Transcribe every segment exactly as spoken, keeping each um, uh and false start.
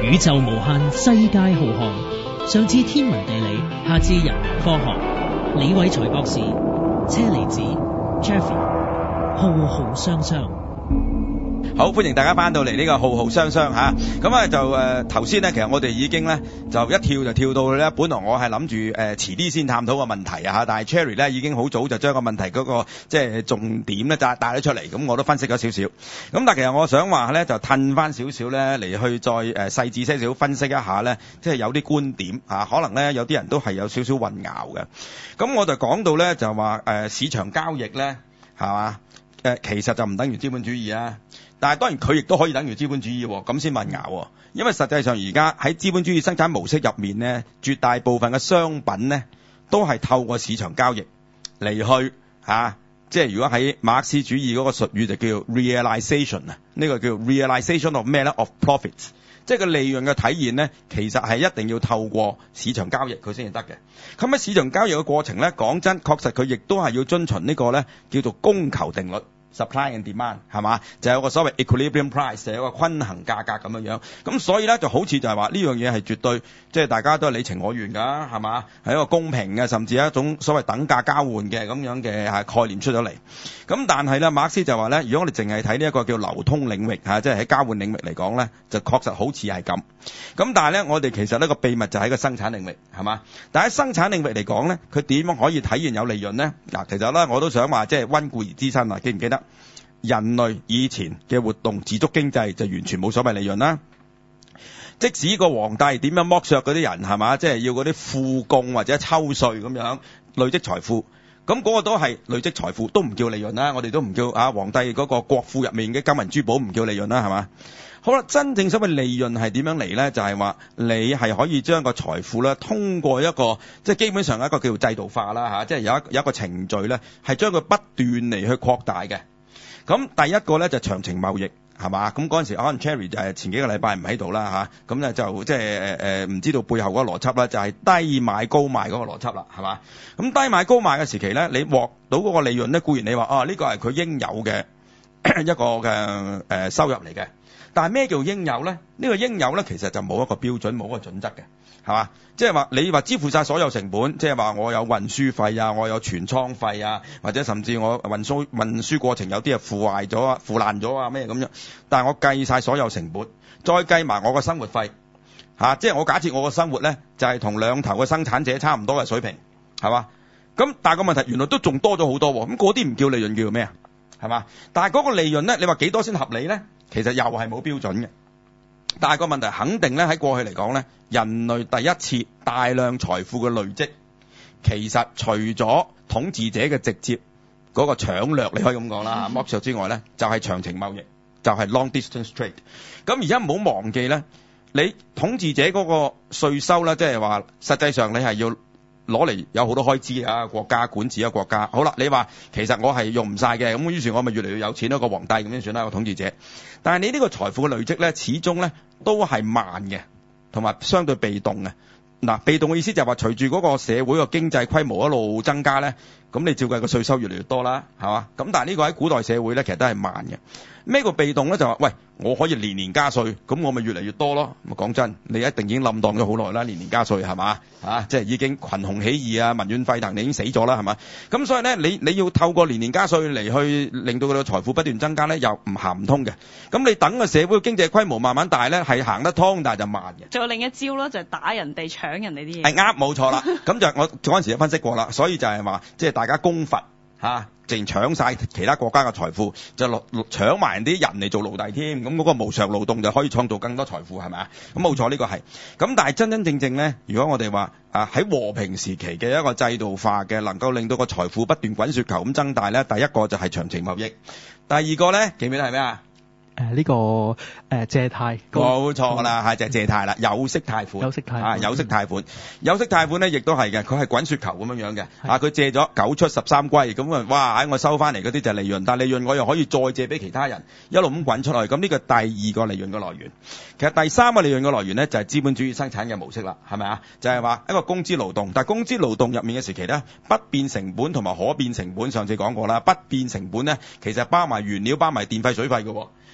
宇宙無限，世界浩瀚。上至天文地理，下至人文科學。李偉才博士、車厘子、Jeffrey，浩浩雙雙。 好，歡迎大家翻到嚟呢個浩浩雙雙吓，咁啊就誒頭先咧，其實我哋已經咧就一跳就跳到咧，本來我係諗住誒遲啲先探討個問題啊吓，但係 Cherry 咧已經好早就將個問題嗰個即係重點咧就帶咗出嚟，咁我都分析咗少少。咁但係其實我想話咧就褪翻少少咧嚟去再誒細緻些少分析一下咧，即係有啲觀點吓，可能咧有啲人都係有少少混淆嘅。咁我就講到咧就話誒市場交易咧係嘛誒其實就唔等於資本主義啊。但係當然佢亦都可以等於資本主義喎，咁先混淆喎。因為實際上而家喺資本主義生產模式入面呢，絕大部分嘅商品呢都係透過市場交易嚟去嚇、啊，即係如果喺馬克思主義嗰個術語就叫 realization 啊，呢個叫 realization of 咩咧 of profits， 即係個利潤嘅體現呢，其實係一定要透過市場交易佢先至得嘅。咁喺市場交易嘅過程呢，講真，確實佢亦都係要遵循呢個呢叫做供求定律。Supply and demand 係嘛，就有個所謂 equilibrium price， 就有個均衡價格咁樣樣。咁所以咧就好似就係話呢樣嘢係絕對，即係大家都係你情我願㗎，係嘛？係一個公平嘅，甚至係一種所謂等價交換嘅咁樣嘅係概念出咗嚟。咁但係咧，馬克思就話咧，如果我哋淨係睇呢一個叫流通領域嚇，即係喺交換領域嚟講咧，就確實好似係咁。咁但係咧，我哋其實呢個秘密就喺個生產領域係嘛？但係喺生產領域嚟講咧，佢點樣可以體現有利潤咧？嗱，其實咧我都想話即係溫故而知新啊，記唔記得？人類以前嘅活動自足經濟就完全冇所謂利潤啦。即使個皇帝點樣剝削嗰啲人係嘛，即係要嗰啲賦貢或者抽稅咁樣累積財富，咁嗰個都係累積財富，都唔叫利潤啦。我哋都唔叫啊皇帝嗰個國庫入面嘅金銀珠寶唔叫利潤啦，係嘛？好啦，真正所謂利潤係點樣嚟咧？就係話你係可以將個財富咧通過一個即係基本上一個叫做制度化啦嚇，即係有一有一個程序咧係將佢不斷嚟去擴大嘅。咁第一個咧就長程貿易係嘛，咁嗰陣時可能 Cherry 就係前幾個禮拜唔喺度啦嚇，咁咧就即係誒誒唔知道背後嗰個邏輯啦，就係低買高賣嗰個邏輯啦，係嘛？咁低買高賣嘅時期咧，你獲到嗰個利潤咧，固然你話啊呢個係佢應有嘅一個嘅誒收入嚟嘅，但係咩叫應有咧？呢個應有咧其實就冇一個標準，冇一個準則嘅。係嘛？即係話你話支付晒所有成本，即係話我有運輸費啊，我有存倉費啊，或者甚至我運輸運輸過程有啲啊腐壞咗啊、腐爛咗啊咩咁樣。但係我計晒所有成本，再計埋我個生活費嚇，即係我假設我個生活咧就係同兩頭嘅生產者差唔多嘅水平，係嘛？咁但係個問題原來都仲多咗好多喎。咁嗰啲唔叫利潤，叫做咩啊？係嘛？但係嗰個利潤咧，你話幾多先合理咧？其實又係冇標準嘅。但係個問題肯定咧喺過去嚟講咧，人類第一次大量財富嘅累積，其實除咗統治者嘅直接嗰個搶掠，你可以咁講啦，剝削之外咧，就係長程貿易，就係 long distance trade。咁而家唔好忘記咧，你統治者嗰個稅收咧，即係話實際上你係要攞嚟有好多開支啊，國家管治一個國家。好啦，你話其實我係用唔晒嘅，咁於是我咪越嚟越有錢咯，個皇帝咁樣算啦，個統治者。但係你呢個財富嘅累積咧，始終咧都係慢嘅，同埋相對被動嘅。嗱，被動嘅意思就係話隨住嗰個社會個經濟規模一路增加咧，咁你照計個稅收越嚟越多啦，係嘛？咁但係呢個喺古代社會咧，其實都係慢嘅。咩個被動咧？就話喂，我可以年年加稅，咁我咪越嚟越多咯。咁講真，你一定已經冧蕩咗好耐啦，年年加稅係嘛？啊，即係已經群雄起義啊，民怨沸騰，你已經死咗啦，係嘛？咁所以咧，你你要透過年年加稅嚟去令到佢嘅財富不斷增加咧，又唔行唔通嘅。咁你等個社會經濟規模慢慢大咧，係行得通，但係就慢嘅。 仲有另一招咯，就係打人哋、搶人哋啲嘢。 係啱，冇錯啦。咁就我嗰陣時都分析過啦，所以就係話，即係大家攻伐嚇，淨搶晒其他國家嘅財富，就落搶埋人啲人嚟做奴隸添。咁嗰個無償勞動就可以創造更多財富，係咪啊？咁冇錯，呢個係。咁但係真真正正咧，如果我哋話啊喺和平時期嘅一個制度化嘅，能夠令到個財富不斷滾雪球咁增大咧，第一個就係長程貿易，第二個咧記唔記得係咩啊？ 誒、呃、呢、這個誒、呃、借貸， 冇錯啦，係就係、是、借貸啦，有息貸款， 有息貸款啊，有息貸款，有息貸款咧，亦都係嘅，佢係滾雪球咁樣樣嘅，啊，佢借咗九出十三歸，咁啊，哇，喺我收翻嚟嗰啲就係利潤，但係利潤我又可以再借俾其他人，一路咁滾出去，咁呢個第二個利潤嘅來源。其實第三個利潤嘅來源咧就係資本主義生產嘅模式啦，係咪啊？就係話一個工資勞動，但係工資勞動入面嘅時期咧，不變成本同埋可變成本，上次講過啦，不變成本咧其實包埋原料、包埋電費、水費嘅喎。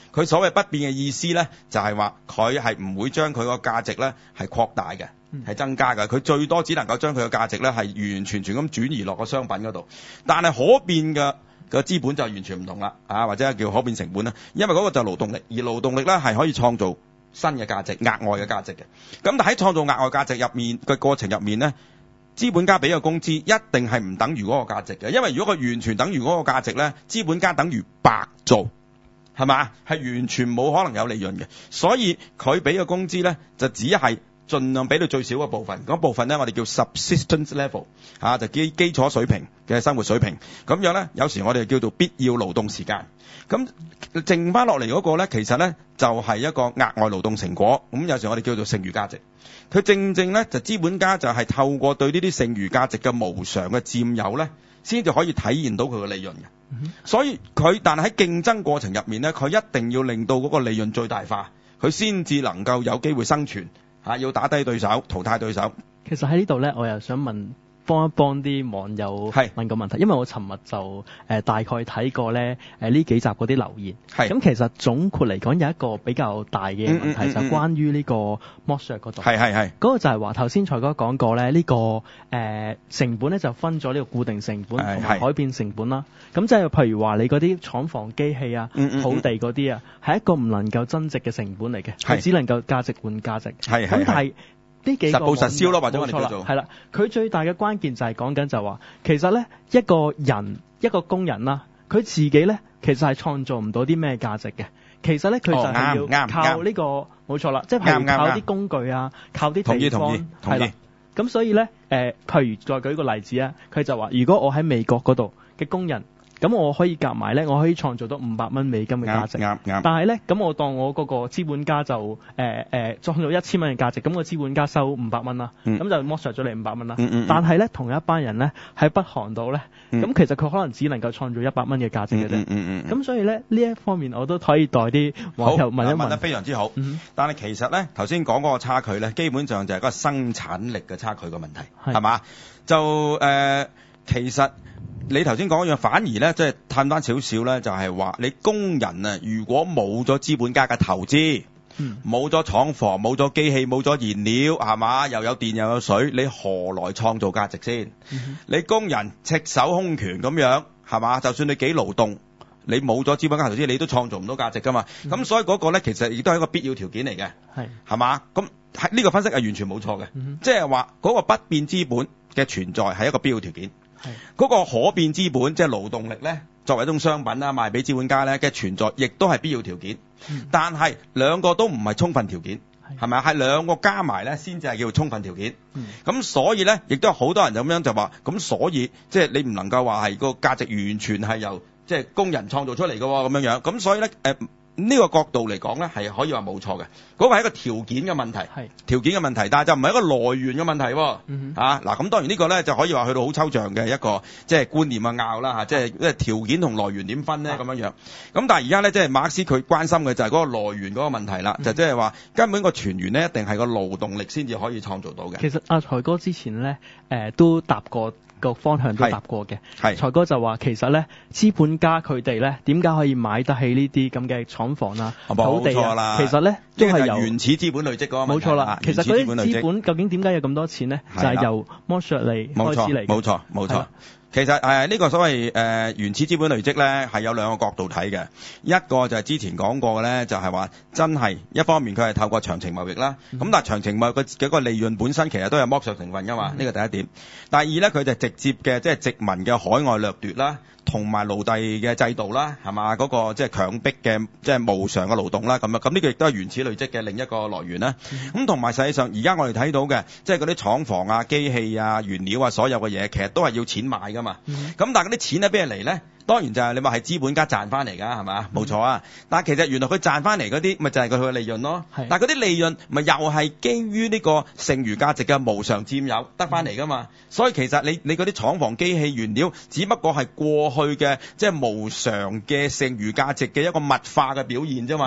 佢所謂不變嘅意思咧，就係話佢係唔會將佢個價值咧係擴大嘅，係增加嘅。佢最多只能夠將佢嘅價值咧係完完全全咁轉移落個商品嗰度。但係可變嘅個資本就完全唔同啦，啊或者叫可變成本啦，因為嗰個就係勞動力，而勞動力咧係可以創造新嘅價值、額外嘅價值嘅。咁但喺創造額外價值入面嘅過程入面咧，資本家俾嘅工資一定係唔等於嗰個價值嘅，因為如果佢完全等於嗰個價值咧，資本家等於白做，係嘛？係完全冇可能有利潤嘅。所以佢俾嘅工資咧就只係盡量俾到最少嘅部分，嗰部分咧我哋叫 subsistence level， 啊就基基礎水平嘅生活水平。咁樣咧有時我哋叫做必要勞動時間。咁剩翻落嚟嗰個咧，其實咧就係一個額外勞動成果。咁有時我哋叫做剩餘價值。佢正正咧就資本家就係透過對呢啲剩餘價值嘅無償嘅佔有咧，先至可以體現到佢嘅利潤嘅。嗯、所以佢但係喺競爭過程入面咧，佢一定要令到嗰個利潤最大化，佢先至能夠有機會生存。嚇、啊！要打低對手，淘汰對手。 其實喺呢度咧，我又想問，幫一幫啲網友問個問題，因為我尋日就誒、呃、大概睇過咧誒呢幾集嗰啲留言。係。咁其實總括嚟講，有一個比較大嘅問題，嗯嗯嗯嗯就係關於呢個剝削嗰度。係係係。嗰個就係話頭先財哥講過咧，呢、呢個誒、呃、成本咧就分咗呢個固定成本同埋改變成本啦。咁即係譬如話你嗰啲廠房機器啊、嗯嗯嗯土地嗰啲啊，係一個唔能夠增值嘅成本嚟嘅，係只能夠價值換價值。係係。咁但係呢幾個實報實銷咯，或者我哋叫做係啦。佢最大嘅關鍵就係講緊就話，其實咧一個人一個工人啦，佢自己咧其實係創造唔到啲咩價值嘅。其實咧佢就係要靠呢個冇錯啦，即係譬如靠啲工具啊，靠啲地方係啦。咁所以咧誒，譬如再舉個例子啊，佢就話：如果我喺美國嗰度嘅工人，咁我可以夾埋咧，我可以創造到五百蚊美金嘅價值。啱啱。但係咧，咁我當我嗰個資本家就誒誒、呃呃、創造一千蚊嘅價值，咁個資本家收五百蚊啦，咁、嗯、就剝削咗你五百蚊啦。嗯嗯嗯但係咧，同一班人咧喺北韓度咧，咁、嗯、其實佢可能只能夠創造一百蚊嘅價值嘅啫。咁、嗯嗯嗯、所以咧呢一方面我都可以代啲網友問一問。問得非常之好。嗯、 但係其實咧頭先講嗰個差距咧，基本上就係嗰個生產力嘅差距嘅問題，係嘛？就誒、呃、其實。你頭先講嗰樣，反而咧即係探翻少少咧，就係話你工人啊，如果冇咗資本家嘅投資，冇咗廠房，冇咗機器，冇咗燃料，係嘛？又有電又有水，你何來創造價值先？嗯、你工人赤手空拳咁樣，係嘛？就算你幾勞動，你冇咗資本家投資，你都創造唔到價值噶嘛？咁、嗯、所以嗰個咧，其實亦都係一個必要條件嚟嘅，係係嘛？咁喺呢個分析係完全冇錯嘅，即係話嗰個不變資本嘅存在係一個必要條件。嗰、那個可變資本即係勞動力咧，作為一種商品啦，賣俾資本家咧嘅存在，亦都係必要條件。嗯、但係兩個都唔係充分條件，係咪啊？係兩個加埋咧，先至係叫做充分條件。咁、嗯、所以咧，亦都有好多人就咁樣就話，咁所以即係、就是、你唔能夠話係個價值完全係由即係、就是、工人創造出嚟嘅咁樣樣。咁所以咧，誒、呃。呢、這個角度嚟講咧，係可以話冇錯嘅。嗰、那個係一個條件嘅問題，係條件嘅問題，但係就唔係一個來源嘅問題喎。嗯、啊，嗱，咁當然呢個咧就可以話去到好抽象嘅一個即係觀念嘅拗啦嚇，即係即係條件同來源點分咧咁樣樣。咁但係而家咧即係馬克思佢關心嘅就係嗰個來源嗰個問題啦，嗯、就即係話根本個泉源咧一定係個勞動力先至可以創造到嘅。其實阿財哥之前咧誒、呃、都答過。個方向都答過嘅，財哥就話其實咧資本家佢哋咧點解可以買得起呢啲咁嘅廠房啊、土地啊？其實咧都係由原始資本累積嗰個問題。冇錯啦，其實嗰啲資本究竟點解有咁多錢咧？就係、是、由剝削嚟開始嚟。冇錯，冇錯，冇錯。其實誒呢、呃這個所謂誒、呃、原始資本累積咧係有兩個角度睇嘅，一個就係之前講過嘅咧，就係、是、話真係一方面佢係透過長情貿易啦，咁、嗯、但係長情貿易嘅幾個利潤本身其實都有剝削成分噶嘛，呢、嗯、個第一點。第二咧佢就直接嘅即係殖民嘅海外掠奪啦，同埋奴隸嘅制度啦，係嘛嗰個即係強迫嘅即係無償嘅勞動啦，咁啊咁呢個亦都係原始累積嘅另一個來源啦。咁同埋實際上而家我哋睇到嘅即係嗰啲廠房啊、機器啊、原料啊所有嘅嘢，其實都係要錢買㗎嘛。咁、嗯、但係嗰啲錢喺邊度嚟咧？當然就係你話係資本家賺翻嚟㗎，係嘛？冇錯啊！但係其實原來佢賺翻嚟嗰啲，咪就係佢嘅利潤咯。但係嗰啲利潤咪又係基於呢個剩餘價值嘅無償佔有得翻嚟㗎嘛？所以其實你你嗰啲廠房、機器、原料，只不過係過去嘅即係無償嘅剩餘價值嘅一個物化嘅表現啫嘛。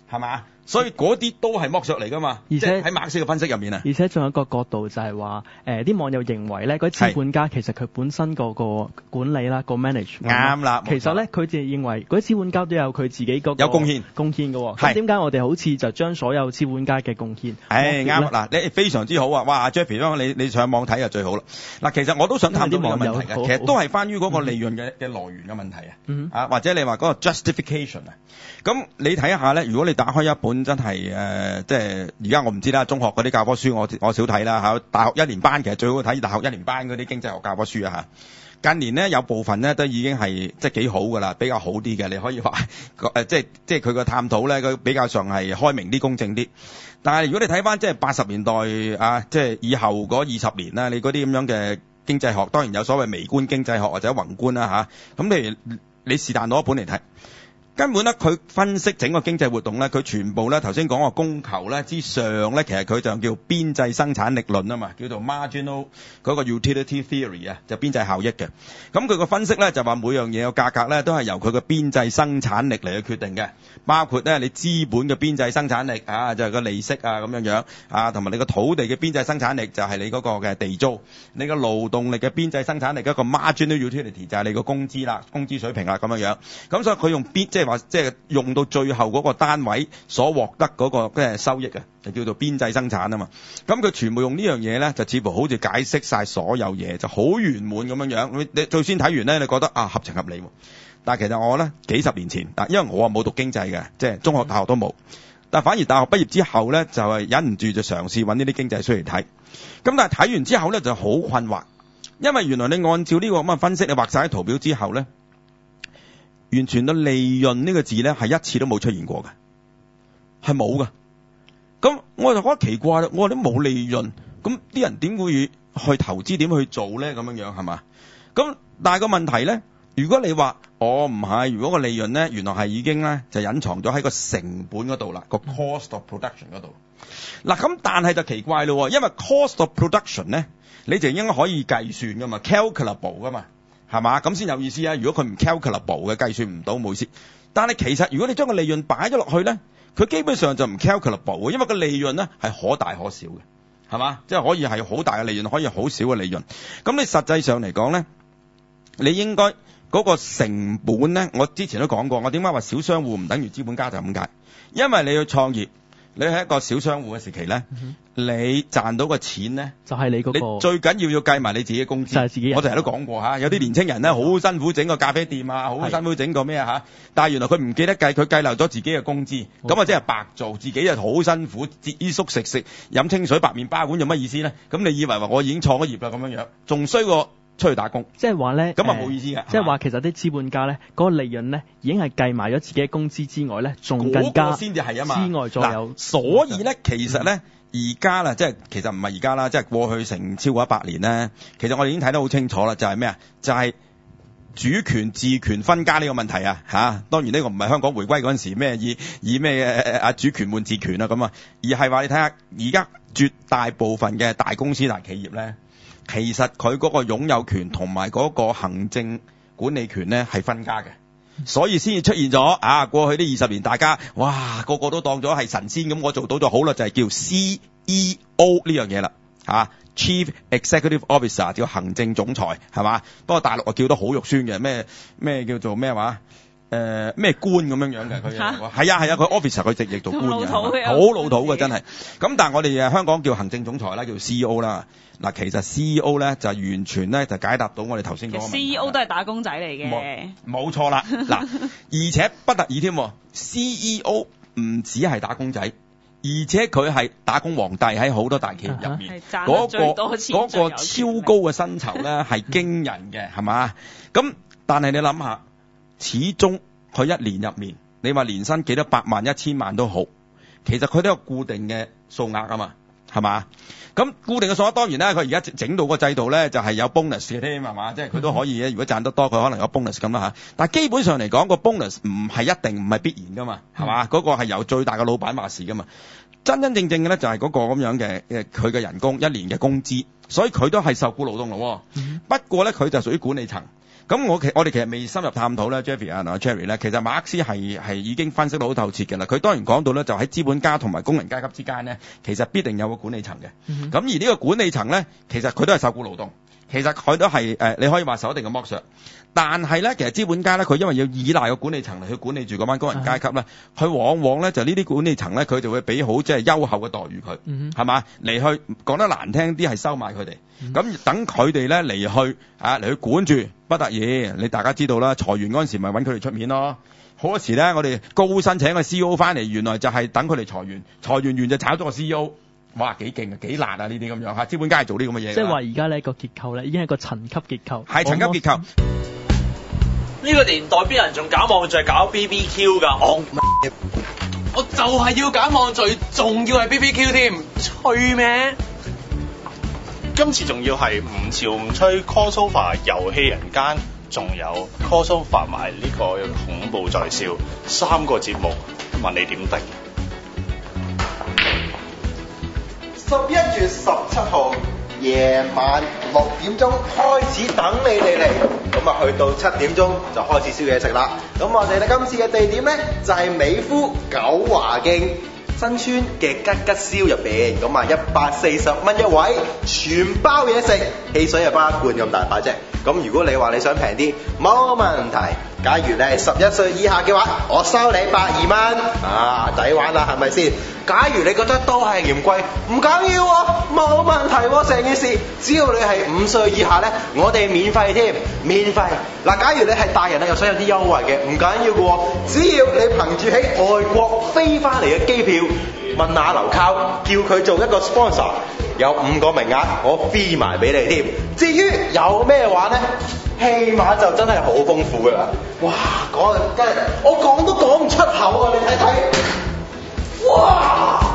係嘛？所以嗰啲都係剝削嚟㗎嘛， 而且喺馬克思嘅分析入面啊。 而且仲有一個角度就係話，誒啲網友認為咧，嗰啲資本家其實佢本身個個管理啦，個 manage 啱啦。 其實咧，佢哋認為嗰啲資本家都有佢自己嗰個有貢獻貢獻嘅喎。咁點解我哋好似就將所有資本家嘅貢獻？ 誒啱嗱，你非常之好啊！哇 ，Jeffrey，你你上網睇就最好啦。嗱，其實我都想探討呢個問題嘅，其實都係關於嗰個利潤嘅嘅來源嘅問題啊。嗯。啊，或者你話嗰個 justification 啊。咁你睇一下咧，如果你打開一本真係誒、呃，即係而家我唔知啦，中學嗰啲教科書我我少睇啦嚇。大學一年班其實最好睇大學一年班嗰啲經濟學教科書啊嚇。近年咧有部分咧都已經係即係幾好㗎啦，比較好啲嘅，你可以話誒，即係即係佢個探討咧，佢比較上係開明啲、公正啲。但係如果你睇翻即係八十年代啊，即係以後嗰二十年啦，你嗰啲咁樣嘅經濟學，當然有所謂微觀經濟學或者宏觀啦嚇。咁譬如你是但攞一本嚟睇。根本咧，佢分析整個經濟活動咧，佢全部咧頭先講個供求咧之上咧，其實佢就叫邊際生產力論啊嘛，叫做 marginal 嗰個 utility theory 啊，就邊際效益嘅。咁佢個分析咧就話每樣嘢嘅價格咧都係由佢嘅邊際生產力嚟去決定嘅，包括咧你資本嘅邊際生產力啊，就係個利息啊咁樣樣啊，同埋你個土地嘅邊際生產力就係你嗰個嘅地租，你個勞動力嘅邊際生產力一個 marginal utility 就係你個工資啦，工資水平啦咁樣樣。咁所以佢用邊即係話即係用到最後嗰個單位所獲得嗰個嘅收益啊，就叫做邊際生產啊嘛。咁佢全部用呢樣嘢咧，就似乎好似解釋晒所有嘢，就好圓滿咁樣樣。你最先睇完咧，你覺得啊合情合理喎。但係其實我咧幾十年前，因為我啊冇讀經濟嘅，即係中學、大學都冇。但係反而大學畢業之後咧，就係忍唔住就嘗試揾呢啲經濟書嚟睇。咁但係睇完之後咧，就好困惑，因為原來你按照呢個咁嘅分析，你畫晒喺圖表之後咧。完全到利潤呢個字咧，係一次都冇出現過嘅，係冇㗎。咁我就覺得奇怪啦，我話你冇利潤，咁啲人點會去投資，點去做咧？咁樣樣係嘛？咁但係個問題咧，如果你話我唔係，如果個利潤咧，原來係已經咧就隱藏咗喺個成本嗰度啦，個 cost of production 嗰度。嗱咁，但係就奇怪咯，因為 cost of production 咧，你就應該可以計算㗎嘛 ，calculable 㗎嘛。係嘛？咁先有意思啊！如果佢唔 calculable 嘅，計算唔到冇意思。但係其實如果你將個利潤擺咗落去咧，佢基本上就唔 calculable 嘅，因為個利潤咧係可大可小嘅，係嘛？即係可以係好大嘅利潤，可以好少嘅利潤。咁你實際上嚟講咧，你應該嗰個成本咧，我之前都講過，我點解話小商戶唔等於資本家就咁解？因為你要創業。你係一個小商戶嘅時期咧，嗯、你賺到個錢咧， 就係、是、你嗰、那個。 你最緊要要計埋你自己嘅工資。 就係、是、自己。 我成日都講過嚇，有啲年青人咧好辛苦整個咖啡店啊，好辛苦整個咩嚇，但係原來佢唔記得計，佢計漏咗自己嘅工資，咁啊即係白做，自己又好辛苦，節衣縮食食飲清水白麵包碗有乜意思咧？咁你以為話我已經創咗業啦咁樣樣，仲衰過出去打工， 即係話咧， 咁啊冇意思嘅。 即係話其實啲資本家咧，嗰、那個利潤咧已經係計埋咗自己嘅工資之外咧，仲更加先至係啊嘛。 之外再有， 所以咧其實咧而家啦，即係其實唔係而家啦，即係過去成超過一百年咧，其實我哋已經睇得好清楚啦，就係咩啊？就係、是、主權治權分家呢個問題啊嚇。當然呢個唔係香港回歸嗰陣時咩以以咩誒啊主權換治權啊咁啊，而係話你睇下而家絕大部分嘅大公司大企業咧。其實佢嗰個擁有權同埋嗰個行政管理權咧係分家嘅，所以先至出現咗啊！過去呢二十年，大家哇個個都當咗係神仙咁，我做到咗好啦，就係、是、叫 C E O 呢樣嘢啦嚇 ，Chief Executive Officer 叫行政總裁係嘛？不過大陸啊叫得好肉酸嘅，咩咩叫做咩話？誒咩、呃、官咁樣樣嘅佢，係啊係啊佢 officer 佢直譯做官嘅，好老土嘅真係。咁但係我哋誒香港叫行政總裁啦，叫 C E O 啦。嗱其實 C E O 咧就完全咧就解答到我哋頭先講嘅問題。C E O 都係打工仔嚟嘅， 冇錯啦。嗱而且不特已添，C E O 唔止係打工仔，而且佢係打工皇帝喺好多大企業入面，嗰、uh-huh. 嗰個嗰、嗰個超高嘅薪酬咧係驚人嘅，係嘛？咁但係你諗下。始終佢一年入面，你話年薪幾多百萬、一千萬都好，其實佢都有固定嘅數額啊嘛，係嘛？咁固定嘅數額當然啦，佢而家整到個制度咧就係有 bonus 嘅添，係嘛？即係佢都可以嘅，如果賺得多，佢可能有 bonus 咁啦嚇。但係基本上嚟講，個 bonus 唔係一定唔係必然噶嘛，係嘛？嗰、嗯、個係由最大嘅老闆話事噶嘛。真真正正嘅咧就係嗰個咁樣嘅誒，佢嘅人工一年嘅工資，所以佢都係受僱勞動咯。嗯、不過咧佢就屬於管理層。 咁我其我哋其實未深入探討咧 ，Jeffrey 啊同阿 Cherry 咧，其實馬克思係係已經分析到好透徹嘅啦。佢當然講到咧，就喺資本家同埋工人階級之間咧，其實必定有個管理層嘅。咁、嗯、而呢個管理層咧，其實佢都係受僱勞動，其實佢都係誒、呃，你可以話受一定嘅剝削。但係咧，其實資本家咧，佢因為要依賴個管理層嚟去管理住嗰班工人階級咧，佢往往咧就呢啲管理層咧，佢就會俾好即係優厚嘅待遇佢，係、嗯、嘛？嚟去講得難聽啲係收買佢哋，咁、嗯、等佢哋咧嚟去啊嚟去管住不得已。你大家知道啦，裁員嗰陣時咪揾佢哋出面咯。好多時咧，我哋高薪請個 C E O 翻嚟，原來就係等佢哋裁員，裁員完就炒咗個 C E O。哇，幾勁啊，幾辣啊！呢啲咁樣嚇，資本家係做呢啲咁嘅嘢。即係話而家呢個結構咧，已經係個層級結構。係層級結構。 呢、這個年代邊人仲搞網聚搞 B B Q 㗎？我我就係要搞網聚，仲要係 B B Q 添，吹咩？ 今次仲要係唔潮唔吹 crossover 遊戲人間，仲有 crossover 埋呢個恐怖在笑，三個節目，問你點定？ 十一月十七號夜晚六點鐘開始等你哋嚟，咁啊去到七點鐘就開始燒嘢食啦。咁我哋咧今次嘅地點咧就係、是、美孚九華徑新村嘅吉吉燒入邊，咁啊一百四十蚊一位，全包嘢食，汽水又包一罐咁大把啫。咁如果你話你想平啲，冇問題。假如你係十一歲以下嘅話，我收你百二蚊，啊抵玩啦，係咪先？假如你覺得都係嫌貴，唔緊要喎，冇問題喎，成件事只要你係五歲以下咧，我哋免費添，免費。嗱，假如你係大人咧，又想有啲優惠嘅，唔緊要嘅喎，只要你憑住喺外國飛翻嚟嘅機票，問下劉靠，叫佢做一個 sponsor， 有五個名額，我飛埋俾你添。至於有咩玩咧？起碼就真係好豐富㗎啦！哇，講真係我講都講唔出口啊！你睇睇，哇！